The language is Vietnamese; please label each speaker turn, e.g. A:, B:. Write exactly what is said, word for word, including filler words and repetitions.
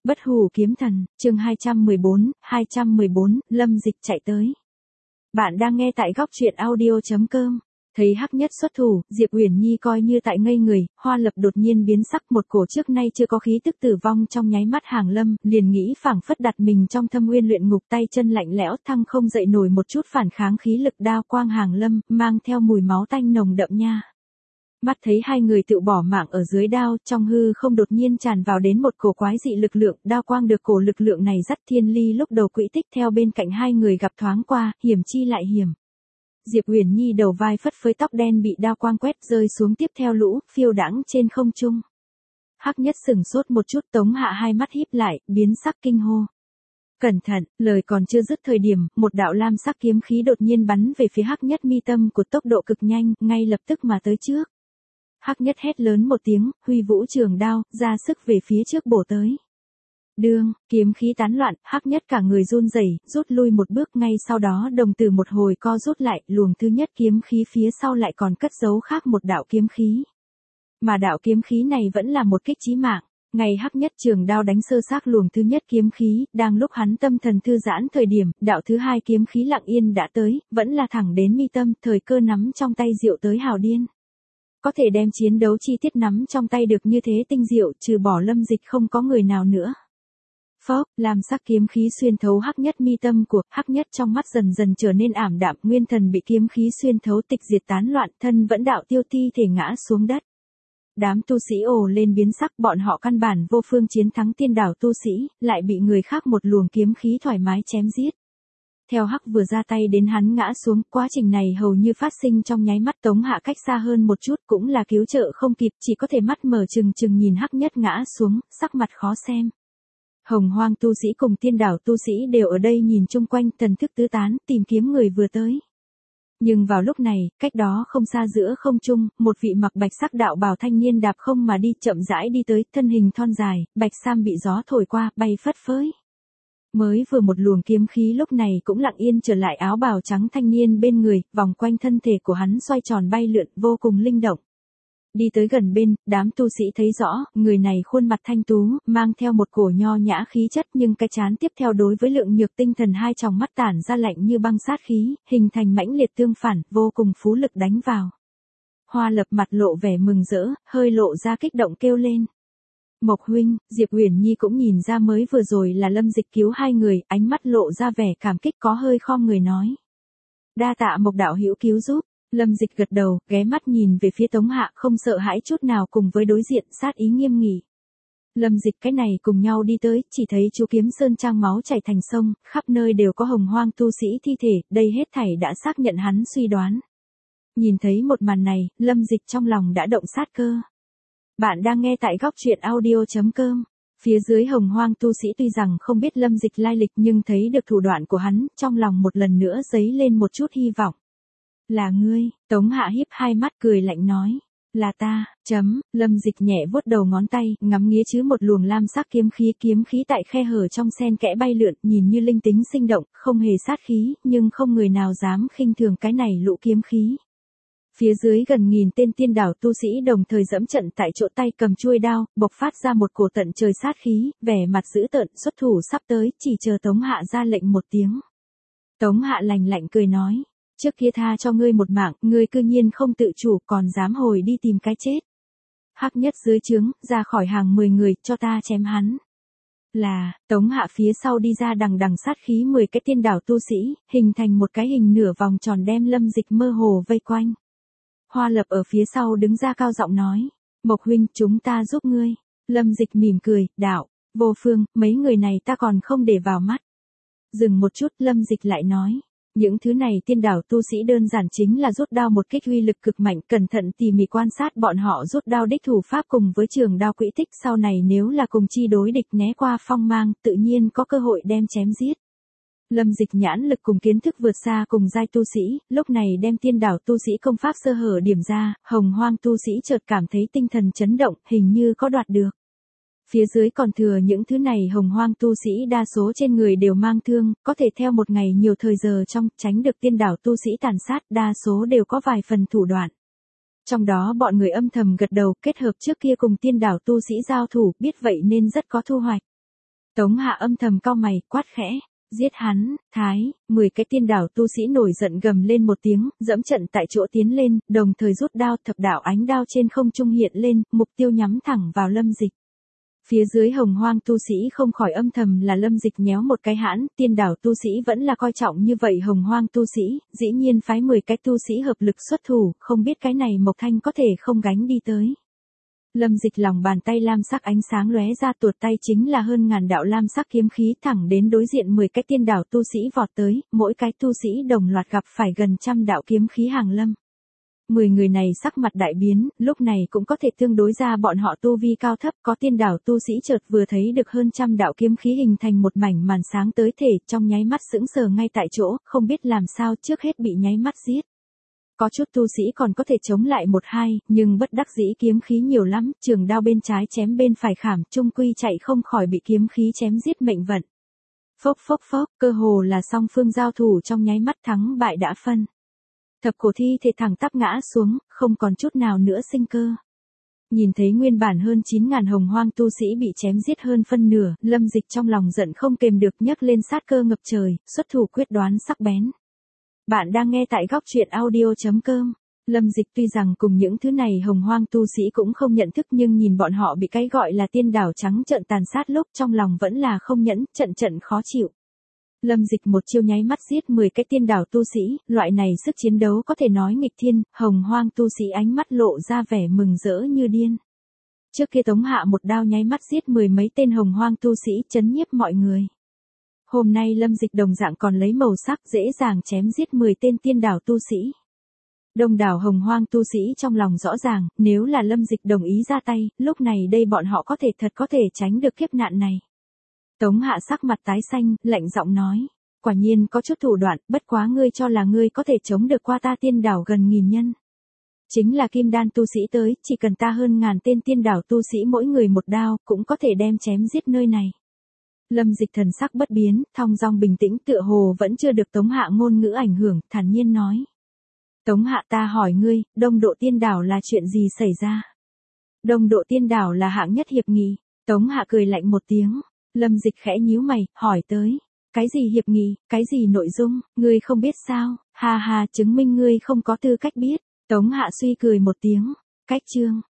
A: Bất hủ kiếm thần, chương hai trăm mười bốn, hai trăm mười bốn, Lâm Dịch chạy tới. Bạn đang nghe tại góc truyện audio chấm com. Thấy Hắc Nhất xuất thủ, Diệp Uyển Nhi coi như tại ngây người, Hoa Lập đột nhiên biến sắc, một cổ trước nay chưa có khí tức tử vong trong nháy mắt hàng lâm, liền nghĩ phảng phất đặt mình trong thâm uyên luyện ngục, tay chân lạnh lẽo, thăng không dậy nổi một chút phản kháng, khí lực đao quang hàng lâm, mang theo mùi máu tanh nồng đậm nha. Mắt thấy hai người tự bỏ mạng ở dưới đao, trong hư không đột nhiên tràn vào đến một cổ quái dị lực lượng, đao quang được cổ lực lượng này dắt thiên ly lúc đầu quỹ tích theo bên cạnh hai người gặp thoáng qua, hiểm chi lại hiểm. Diệp Uyển Nhi đầu vai phất phới, tóc đen bị đao quang quét rơi xuống, tiếp theo lũ phiêu đãng trên không trung. Hắc Nhất sừng sốt một chút, Tống Hạ hai mắt híp lại, biến sắc kinh hô. Cẩn thận, lời còn chưa dứt thời điểm, một đạo lam sắc kiếm khí đột nhiên bắn về phía Hắc Nhất mi tâm của tốc độ cực nhanh, ngay lập tức mà tới trước. Hắc Nhất hét lớn một tiếng, huy vũ trường đao, ra sức về phía trước bổ tới. Đương, kiếm khí tán loạn, Hắc Nhất cả người run rẩy, rút lui một bước, ngay sau đó đồng tử một hồi co rút lại, luồng thứ nhất kiếm khí phía sau lại còn cất giấu khác một đạo kiếm khí. Mà đạo kiếm khí này vẫn là một kích chí mạng. Ngày Hắc Nhất trường đao đánh sơ xác luồng thứ nhất kiếm khí, đang lúc hắn tâm thần thư giãn thời điểm, đạo thứ hai kiếm khí lặng yên đã tới, vẫn là thẳng đến mi tâm, thời cơ nắm trong tay diệu tới hào điên. Có thể đem chiến đấu chi tiết nắm trong tay được như thế tinh diệu, trừ bỏ Lâm Dịch không có người nào nữa. Phốc, làm sắc kiếm khí xuyên thấu Hắc Nhất mi tâm của Hắc Nhất, trong mắt dần dần trở nên ảm đạm, nguyên thần bị kiếm khí xuyên thấu, tịch diệt tán loạn, thân vẫn đạo tiêu, thi thể ngã xuống đất. Đám tu sĩ ồ lên biến sắc, bọn họ căn bản vô phương chiến thắng tiên đảo tu sĩ, lại bị người khác một luồng kiếm khí thoải mái chém giết. Theo Hắc vừa ra tay đến hắn ngã xuống, quá trình này hầu như phát sinh trong nháy mắt. Tống Hạ cách xa hơn một chút, cũng là cứu trợ không kịp, chỉ có thể mắt mở trừng trừng nhìn Hắc Nhất ngã xuống, sắc mặt khó xem. Hồng Hoang tu sĩ cùng tiên đảo tu sĩ đều ở đây nhìn chung quanh, thần thức tứ tán, tìm kiếm người vừa tới. Nhưng vào lúc này, cách đó không xa giữa không trung, một vị mặc bạch sắc đạo bào thanh niên đạp không mà đi, chậm rãi đi tới, thân hình thon dài, bạch sam bị gió thổi qua, bay phất phới. Mới vừa một luồng kiếm khí lúc này cũng lặng yên trở lại áo bào trắng thanh niên bên người, vòng quanh thân thể của hắn xoay tròn bay lượn, vô cùng linh động. Đi tới gần bên, đám tu sĩ thấy rõ, người này khuôn mặt thanh tú, mang theo một cổ nho nhã khí chất, nhưng cái chán tiếp theo đối với lượng nhược tinh thần hai tròng mắt tản ra lạnh như băng sát khí, hình thành mãnh liệt tương phản, vô cùng phú lực đánh vào. Hoa Lập mặt lộ vẻ mừng rỡ, hơi lộ ra kích động kêu lên. Mộc huynh, Diệp Uyển Nhi cũng nhìn ra mới vừa rồi là Lâm Dịch cứu hai người, ánh mắt lộ ra vẻ cảm kích, có hơi khom người nói. Đa tạ Mộc đạo hữu cứu giúp. Lâm Dịch gật đầu, ghé mắt nhìn về phía Tống Hạ, không sợ hãi chút nào, cùng với đối diện sát ý nghiêm nghị. Lâm Dịch cái này cùng nhau đi tới, chỉ thấy chú Kiếm Sơn Trang máu chảy thành sông, khắp nơi đều có hồng hoang tu sĩ thi thể, đây hết thảy đã xác nhận hắn suy đoán. Nhìn thấy một màn này, Lâm Dịch trong lòng đã động sát cơ. Bạn đang nghe tại góc truyện audio chấm com. Phía dưới hồng hoang tu sĩ tuy rằng không biết Lâm Dịch lai lịch, nhưng thấy được thủ đoạn của hắn, trong lòng một lần nữa dấy lên một chút hy vọng. Là ngươi, Tống Hạ híp hai mắt cười lạnh nói. Là ta, chấm, Lâm Dịch nhẹ vuốt đầu ngón tay, ngắm nghía chứ một luồng lam sắc kiếm khí, kiếm khí tại khe hở trong sen kẽ bay lượn, nhìn như linh tính sinh động, không hề sát khí, nhưng không người nào dám khinh thường cái này lũ kiếm khí. Phía dưới gần nghìn tên tiên đảo tu sĩ đồng thời dẫm trận tại chỗ, tay cầm chuôi đao, bộc phát ra một cổ tận trời sát khí, vẻ mặt dữ tợn, xuất thủ sắp tới, chỉ chờ Tống Hạ ra lệnh một tiếng. Tống Hạ lạnh lạnh cười nói. Trước kia tha cho ngươi một mạng, ngươi cư nhiên không tự chủ, còn dám hồi đi tìm cái chết. Hắc Nhất dưới trướng, ra khỏi hàng mười người, cho ta chém hắn. Là, Tống Hạ phía sau đi ra đằng đằng sát khí mười cái tiên đảo tu sĩ, hình thành một cái hình nửa vòng tròn đem Lâm Dịch mơ hồ vây quanh. Hoa Lập ở phía sau đứng ra cao giọng nói, Mộc huynh, chúng ta giúp ngươi. Lâm Dịch mỉm cười, đạo, vô phương, mấy người này ta còn không để vào mắt. Dừng một chút, Lâm Dịch lại nói. Những thứ này tiên đảo tu sĩ đơn giản chính là rút đao một kích uy lực cực mạnh, cẩn thận tỉ mỉ quan sát bọn họ rút đao đích thủ pháp cùng với trường đao quỹ tích, sau này nếu là cùng chi đối địch né qua phong mang, tự nhiên có cơ hội đem chém giết. Lâm Dịch nhãn lực cùng kiến thức vượt xa cùng giai tu sĩ, lúc này đem tiên đảo tu sĩ công pháp sơ hở điểm ra, hồng hoang tu sĩ chợt cảm thấy tinh thần chấn động, hình như có đoạt được. Phía dưới còn thừa những thứ này hồng hoang tu sĩ đa số trên người đều mang thương, có thể theo một ngày nhiều thời giờ trong, tránh được tiên đảo tu sĩ tàn sát, đa số đều có vài phần thủ đoạn. Trong đó bọn người âm thầm gật đầu, kết hợp trước kia cùng tiên đảo tu sĩ giao thủ, biết vậy nên rất có thu hoạch. Tống Hạ âm thầm cau mày, quát khẽ. Giết hắn, Thái, mười cái tiên đảo tu sĩ nổi giận gầm lên một tiếng, dẫm trận tại chỗ tiến lên, đồng thời rút đao, thập đạo ánh đao trên không trung hiện lên, mục tiêu nhắm thẳng vào Lâm Dịch. Phía dưới hồng hoang tu sĩ không khỏi âm thầm là Lâm Dịch nhéo một cái hãn, tiên đảo tu sĩ vẫn là coi trọng như vậy hồng hoang tu sĩ, dĩ nhiên phái mười cái tu sĩ hợp lực xuất thủ, không biết cái này Mộc Thanh có thể không gánh đi tới. Lâm Dịch lòng bàn tay lam sắc ánh sáng lóe ra, tuột tay chính là hơn ngàn đạo lam sắc kiếm khí thẳng đến đối diện mười cái tiên đảo tu sĩ vọt tới, mỗi cái tu sĩ đồng loạt gặp phải gần trăm đạo kiếm khí hàng lâm. Mười người này sắc mặt đại biến, lúc này cũng có thể tương đối ra bọn họ tu vi cao thấp, có tiên đảo tu sĩ chợt vừa thấy được hơn trăm đạo kiếm khí hình thành một mảnh màn sáng tới thể, trong nháy mắt sững sờ ngay tại chỗ, không biết làm sao trước hết bị nháy mắt giết. Có chút tu sĩ còn có thể chống lại một hai, nhưng bất đắc dĩ kiếm khí nhiều lắm, trường đao bên trái chém bên phải khảm, chung quy chạy không khỏi bị kiếm khí chém giết mệnh vận. Phốc phốc phốc, cơ hồ là song phương giao thủ trong nháy mắt, thắng bại đã phân. Thập cổ thi thể thẳng tắp ngã xuống, không còn chút nào nữa sinh cơ. Nhìn thấy nguyên bản hơn chín ngàn hồng hoang tu sĩ bị chém giết hơn phân nửa, Lâm Dịch trong lòng giận không kềm được, nhấc lên sát cơ ngập trời, xuất thủ quyết đoán sắc bén. Bạn đang nghe tại góc truyện audio chấm com. Lâm Dịch tuy rằng cùng những thứ này hồng hoang tu sĩ cũng không nhận thức, nhưng nhìn bọn họ bị cái gọi là tiên đảo trắng trợn tàn sát lúc trong lòng vẫn là không nhẫn, trận trận khó chịu. Lâm Dịch một chiêu nháy mắt giết mười cái tiên đảo tu sĩ, loại này sức chiến đấu có thể nói nghịch thiên, hồng hoang tu sĩ ánh mắt lộ ra vẻ mừng rỡ như điên. Trước kia Tống Hạ một đao nháy mắt giết mười mấy tên hồng hoang tu sĩ, chấn nhiếp mọi người. Hôm nay Lâm Dịch đồng dạng còn lấy màu sắc dễ dàng chém giết mười tên tiên đảo tu sĩ. Đông đảo hồng hoang tu sĩ trong lòng rõ ràng, nếu là Lâm Dịch đồng ý ra tay, lúc này đây bọn họ có thể thật có thể tránh được kiếp nạn này. Tống Hạ sắc mặt tái xanh, lạnh giọng nói, quả nhiên có chút thủ đoạn, bất quá ngươi cho là ngươi có thể chống được qua ta tiên đảo gần nghìn nhân. Chính là kim đan tu sĩ tới, chỉ cần ta hơn ngàn tên tiên đảo tu sĩ mỗi người một đao, cũng có thể đem chém giết nơi này. Lâm Dịch thần sắc bất biến, thong dong bình tĩnh, tựa hồ vẫn chưa được Tống Hạ ngôn ngữ ảnh hưởng, thản nhiên nói. Tống Hạ, ta hỏi ngươi, Đông Độ Tiên Đảo là chuyện gì xảy ra? Đông Độ Tiên Đảo là hạng nhất hiệp nghị. Tống Hạ cười lạnh một tiếng. Lâm Dịch khẽ nhíu mày, hỏi tới. Cái gì hiệp nghị, cái gì nội dung, ngươi không biết sao? Ha ha, chứng minh ngươi không có tư cách biết. Tống Hạ suy cười một tiếng. Cách chương.